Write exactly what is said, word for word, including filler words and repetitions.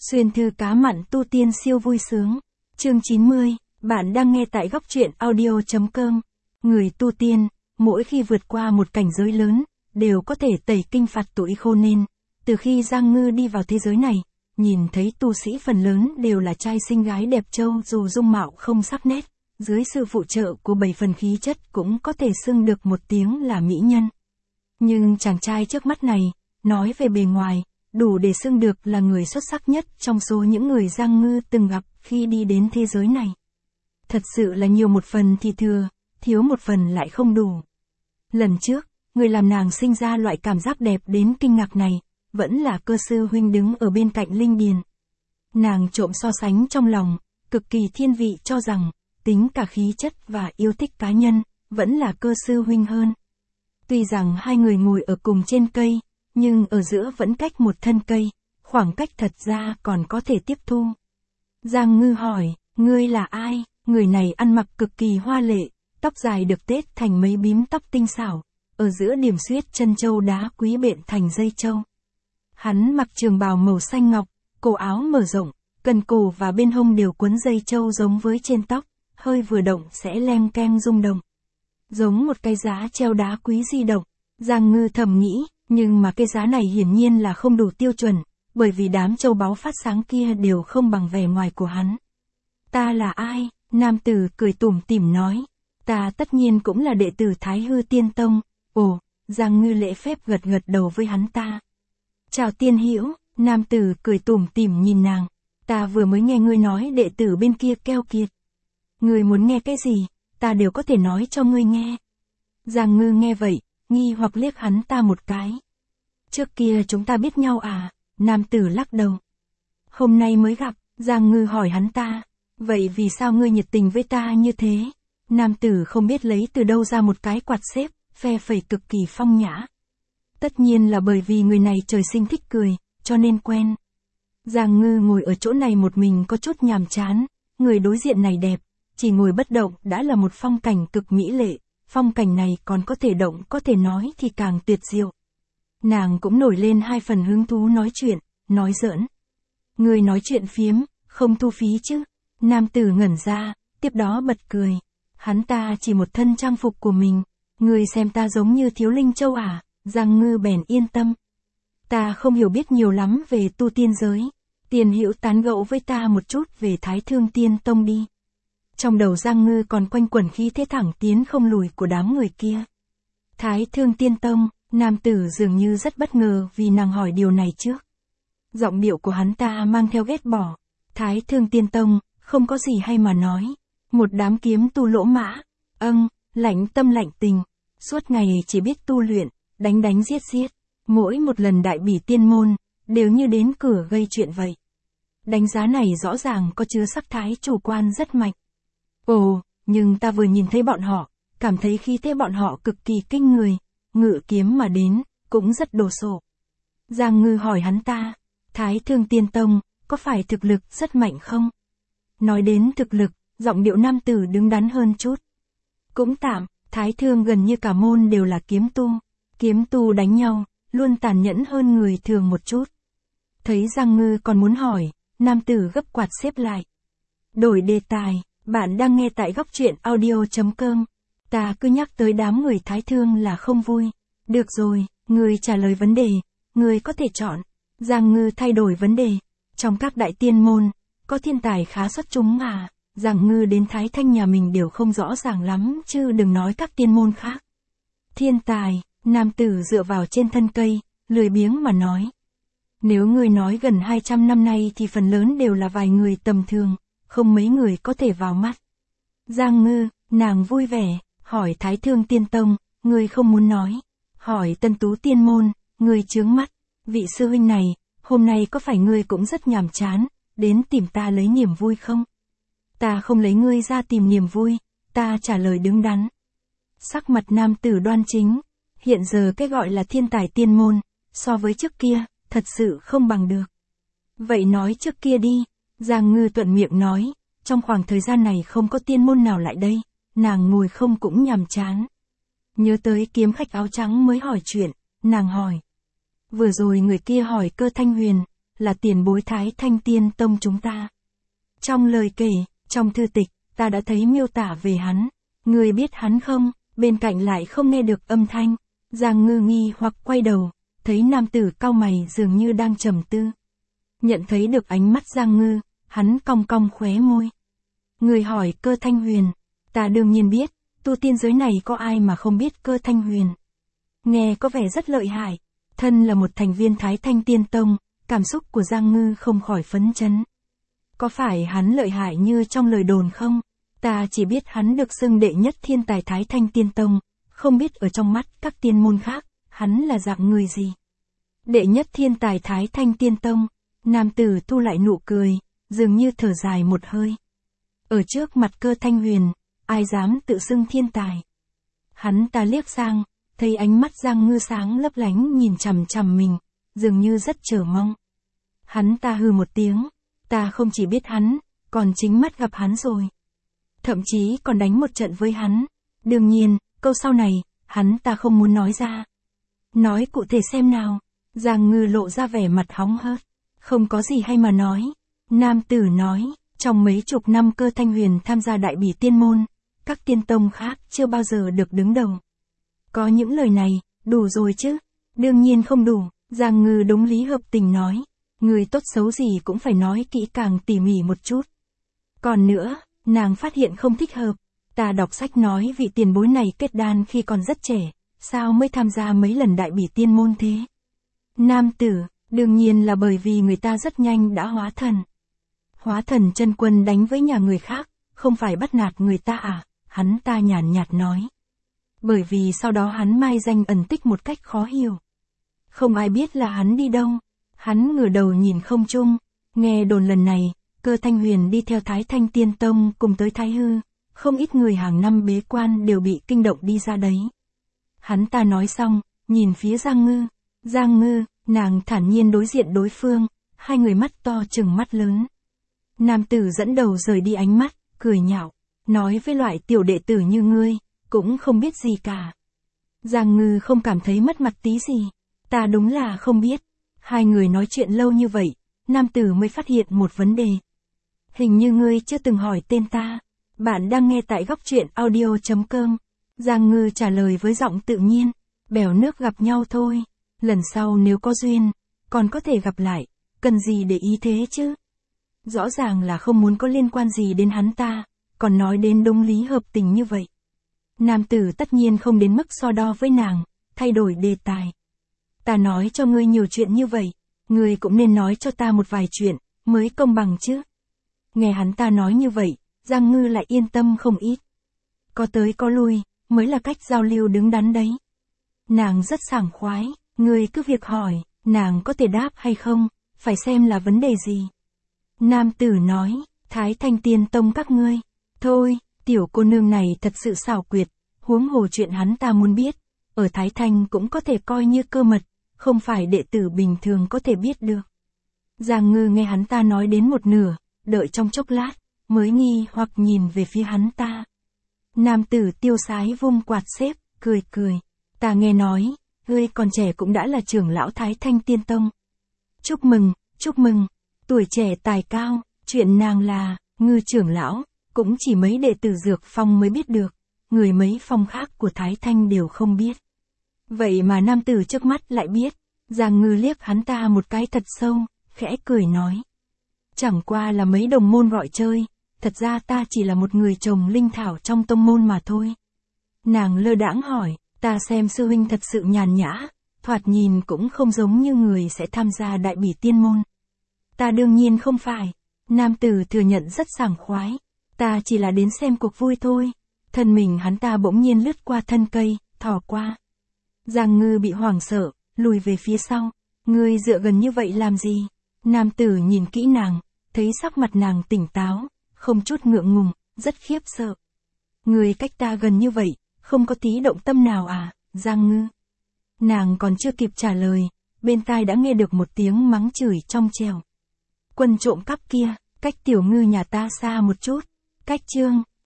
Xuyên thư cá mặn tu tiên siêu vui sướng. Chương chín mươi, bạn đang nghe tại góc truyện audio chấm com. Người tu tiên, mỗi khi vượt qua một cảnh giới lớn, đều có thể tẩy kinh phạt tuổi khô nên. Từ khi Giang Ngư đi vào thế giới này, nhìn thấy tu sĩ phần lớn đều là trai xinh gái đẹp trâu dù dung mạo không sắc nét, dưới sự phụ trợ của bảy phần khí chất cũng có thể xưng được một tiếng là mỹ nhân. Nhưng chàng trai trước mắt này, nói về bề ngoài, đủ để xưng được là người xuất sắc nhất trong số những người Giang Ngư từng gặp khi đi đến thế giới này. Thật sự là nhiều một phần thì thừa, thiếu một phần lại không đủ. Lần trước, người làm nàng sinh ra loại cảm giác đẹp đến kinh ngạc này, vẫn là cơ sư huynh đứng ở bên cạnh linh điền. Nàng trộm so sánh trong lòng, cực kỳ thiên vị cho rằng, tính cả khí chất và yêu thích cá nhân, vẫn là cơ sư huynh hơn. Tuy rằng hai người ngồi ở cùng trên cây, nhưng ở giữa vẫn cách một thân cây, khoảng cách thật ra còn có thể tiếp thu. Giang Ngư hỏi, ngươi là ai? Người này ăn mặc cực kỳ hoa lệ, tóc dài được tết thành mấy bím tóc tinh xảo, ở giữa điểm xuyết chân châu đá quý bện thành dây châu. Hắn mặc trường bào màu xanh ngọc, cổ áo mở rộng, cần cổ và bên hông đều quấn dây châu giống với trên tóc, hơi vừa động sẽ leng keng rung động. Giống một cây giá treo đá quý di động. Giang Ngư thầm nghĩ, nhưng mà cây giá này hiển nhiên là không đủ tiêu chuẩn, bởi vì đám châu báu phát sáng kia đều không bằng vẻ ngoài của hắn. Ta là ai? Nam tử cười tủm tỉm nói. Ta tất nhiên cũng là đệ tử Thái Hư Tiên Tông. Ồ, Giang Ngư lễ phép gật gật đầu với hắn ta. Chào tiên hữu, nam tử cười tủm tỉm nhìn nàng. Ta vừa mới nghe ngươi nói đệ tử bên kia keo kiệt. Ngươi muốn nghe cái gì, ta đều có thể nói cho ngươi nghe. Giang Ngư nghe vậy, nghi hoặc liếc hắn ta một cái. Trước kia chúng ta biết nhau à? Nam tử lắc đầu. Hôm nay mới gặp, Giang Ngư hỏi hắn ta. Vậy vì sao ngươi nhiệt tình với ta như thế? Nam tử không biết lấy từ đâu ra một cái quạt xếp, phe phẩy cực kỳ phong nhã. Tất nhiên là bởi vì người này trời sinh thích cười, cho nên quen. Giang Ngư ngồi ở chỗ này một mình có chút nhàm chán, người đối diện này đẹp, chỉ ngồi bất động đã là một phong cảnh cực mỹ lệ, phong cảnh này còn có thể động có thể nói thì càng tuyệt diệu. Nàng cũng nổi lên hai phần hứng thú nói chuyện, nói giỡn. Người nói chuyện phiếm, không thu phí chứ? Nam tử ngẩn ra, tiếp đó bật cười. Hắn ta chỉ một thân trang phục của mình, người xem ta giống như thiếu linh châu à? Giang Ngư bèn yên tâm. Ta không hiểu biết nhiều lắm về tu tiên giới, tiền hữu tán gẫu với ta một chút về Thái Thương Tiên Tông đi. Trong đầu Giang Ngư còn quanh quẩn khí thế thẳng tiến không lùi của đám người kia. Thái Thương Tiên Tông, nam tử dường như rất bất ngờ vì nàng hỏi điều này trước. Giọng điệu của hắn ta mang theo ghét bỏ. Thái Thương Tiên Tông, không có gì hay mà nói. Một đám kiếm tu lỗ mã, âng, lạnh tâm lạnh tình, suốt ngày chỉ biết tu luyện, đánh đánh giết giết. Mỗi một lần đại bỉ tiên môn, đều như đến cửa gây chuyện vậy. Đánh giá này rõ ràng có chứa sắc thái chủ quan rất mạnh. Ồ, nhưng ta vừa nhìn thấy bọn họ, cảm thấy khí thế bọn họ cực kỳ kinh người, ngự kiếm mà đến, cũng rất đồ sộ. Giang Ngư hỏi hắn ta, Thái Thương Tiên Tông, có phải thực lực rất mạnh không? Nói đến thực lực, giọng điệu nam tử đứng đắn hơn chút. Cũng tạm, Thái Thương gần như cả môn đều là kiếm tu, kiếm tu đánh nhau, luôn tàn nhẫn hơn người thường một chút. Thấy Giang Ngư còn muốn hỏi, nam tử gấp quạt xếp lại. Đổi đề tài. Bạn đang nghe tại góc truyện audio chấm com. Ta cứ nhắc tới đám người Thái Thương là không vui. Được rồi, người trả lời vấn đề, người có thể chọn. Giang Ngư thay đổi vấn đề. Trong các đại tiên môn, có thiên tài khá xuất chúng à? Giang Ngư đến Thái Thanh nhà mình đều không rõ ràng lắm chứ đừng nói các tiên môn khác. Thiên tài, nam tử dựa vào trên thân cây, lười biếng mà nói. Nếu người nói gần hai trăm năm nay thì phần lớn đều là vài người tầm thường. Không mấy người có thể vào mắt. Giang Ngư, nàng vui vẻ, hỏi Thái Thương Tiên Tông, người không muốn nói. Hỏi Tân Tú Tiên Môn, người chướng mắt. Vị sư huynh này, hôm nay có phải ngươi cũng rất nhàm chán, đến tìm ta lấy niềm vui không? Ta không lấy ngươi ra tìm niềm vui, ta trả lời đứng đắn. Sắc mặt nam tử đoan chính, hiện giờ cái gọi là thiên tài tiên môn, so với trước kia, thật sự không bằng được. Vậy nói trước kia đi. Giang Ngư thuận miệng nói, trong khoảng thời gian này không có tiên môn nào lại đây, nàng ngồi không cũng nhàm chán. Nhớ tới kiếm khách áo trắng mới hỏi chuyện, nàng hỏi. Vừa rồi người kia hỏi Cơ Thanh Huyền, là tiền bối Thái Thanh Tiên Tông chúng ta. Trong lời kể, trong thư tịch, ta đã thấy miêu tả về hắn. Người biết hắn không? Bên cạnh lại không nghe được âm thanh. Giang Ngư nghi hoặc quay đầu, thấy nam tử cau mày dường như đang trầm tư. Nhận thấy được ánh mắt Giang Ngư, hắn cong cong khóe môi. Người hỏi Cơ Thanh Huyền. Ta đương nhiên biết, tu tiên giới này có ai mà không biết Cơ Thanh Huyền. Nghe có vẻ rất lợi hại. Thân là một thành viên Thái Thanh Tiên Tông, cảm xúc của Giang Ngư không khỏi phấn chấn. Có phải hắn lợi hại như trong lời đồn không? Ta chỉ biết hắn được xưng đệ nhất thiên tài Thái Thanh Tiên Tông, không biết ở trong mắt các tiên môn khác, hắn là dạng người gì? Đệ nhất thiên tài Thái Thanh Tiên Tông, nam tử thu lại nụ cười, dường như thở dài một hơi. Ở trước mặt Cơ Thanh Huyền, ai dám tự xưng thiên tài? Hắn ta liếc sang, thấy ánh mắt Giang Ngư sáng lấp lánh nhìn chằm chằm mình, dường như rất chờ mong. Hắn ta hừ một tiếng, ta không chỉ biết hắn, còn chính mắt gặp hắn rồi. Thậm chí còn đánh một trận với hắn. Đương nhiên, câu sau này, hắn ta không muốn nói ra. Nói cụ thể xem nào. Giang Ngư lộ ra vẻ mặt hóng hớt. Không có gì hay mà nói. Nam tử nói, trong mấy chục năm Cơ Thanh Huyền tham gia đại bỉ tiên môn, các tiên tông khác chưa bao giờ được đứng đầu. Có những lời này, đủ rồi chứ? Đương nhiên không đủ. Giang Ngư đúng lý hợp tình nói. Người tốt xấu gì cũng phải nói kỹ càng tỉ mỉ một chút. Còn nữa, nàng phát hiện không thích hợp. Ta đọc sách nói vị tiền bối này kết đan khi còn rất trẻ, sao mới tham gia mấy lần đại bỉ tiên môn thế? Nam tử, đương nhiên là bởi vì người ta rất nhanh đã hóa thần. Hóa thần chân quân đánh với nhà người khác, không phải bắt nạt người ta à? Hắn ta nhàn nhạt nói. Bởi vì sau đó hắn mai danh ẩn tích một cách khó hiểu. Không ai biết là hắn đi đâu. Hắn ngửa đầu nhìn không trung, nghe đồn lần này, Cơ Thanh Huyền đi theo Thái Thanh Tiên Tông cùng tới Thái Hư, không ít người hàng năm bế quan đều bị kinh động đi ra đấy. Hắn ta nói xong, nhìn phía Giang Ngư. Giang Ngư, nàng thản nhiên đối diện đối phương, hai người mắt to trừng mắt lớn. Nam tử dẫn đầu rời đi ánh mắt, cười nhạo, nói với loại tiểu đệ tử như ngươi, cũng không biết gì cả. Giang Ngư không cảm thấy mất mặt tí gì, ta đúng là không biết. Hai người nói chuyện lâu như vậy, nam tử mới phát hiện một vấn đề. Hình như ngươi chưa từng hỏi tên ta. Bạn đang nghe tại góc truyện audio chấm com. Giang Ngư trả lời với giọng tự nhiên. Bèo nước gặp nhau thôi. Lần sau nếu có duyên, còn có thể gặp lại. Cần gì để ý thế chứ? Rõ ràng là không muốn có liên quan gì đến hắn ta, còn nói đến đúng lý hợp tình như vậy. Nam tử tất nhiên không đến mức so đo với nàng, thay đổi đề tài. Ta nói cho ngươi nhiều chuyện như vậy, ngươi cũng nên nói cho ta một vài chuyện, mới công bằng chứ. Nghe hắn ta nói như vậy, Giang Ngư lại yên tâm không ít. Có tới có lui, mới là cách giao lưu đứng đắn đấy. Nàng rất sảng khoái, ngươi cứ việc hỏi, nàng có thể đáp hay không, phải xem là vấn đề gì. Nam tử nói, Thái Thanh Tiên Tông các ngươi. Thôi, tiểu cô nương này thật sự xảo quyệt, huống hồ chuyện hắn ta muốn biết. Ở Thái Thanh cũng có thể coi như cơ mật, không phải đệ tử bình thường có thể biết được. Giang Ngư nghe hắn ta nói đến một nửa, đợi trong chốc lát, mới nghi hoặc nhìn về phía hắn ta. Nam tử tiêu sái vung quạt xếp, cười cười. Ta nghe nói, ngươi còn trẻ cũng đã là trưởng lão Thái Thanh Tiên Tông. Chúc mừng, chúc mừng, tuổi trẻ tài cao, chuyện nàng là, Ngư trưởng lão, cũng chỉ mấy đệ tử Dược Phong mới biết được, người mấy phong khác của Thái Thanh đều không biết. Vậy mà nam tử trước mắt lại biết. Giang Ngư liếc hắn ta một cái thật sâu, khẽ cười nói. Chẳng qua là mấy đồng môn gọi chơi, thật ra ta chỉ là một người trồng linh thảo trong tông môn mà thôi. Nàng lơ đãng hỏi, ta xem sư huynh thật sự nhàn nhã, thoạt nhìn cũng không giống như người sẽ tham gia đại bỉ tiên môn. Ta đương nhiên không phải. Nam tử thừa nhận rất sảng khoái. Ta chỉ là đến xem cuộc vui thôi. Thân mình hắn ta bỗng nhiên lướt qua thân cây, thò qua. Giang Ngư bị hoảng sợ, lùi về phía sau. Ngươi dựa gần như vậy làm gì? Nam tử nhìn kỹ nàng, thấy sắc mặt nàng tỉnh táo, không chút ngượng ngùng, rất khiếp sợ. Ngươi cách ta gần như vậy, không có tí động tâm nào à, Giang Ngư? Nàng còn chưa kịp trả lời, bên tai đã nghe được một tiếng mắng chửi trong trẻo. Quân trộm cắp kia, cách tiểu Ngư nhà ta xa một chút. Cách chương,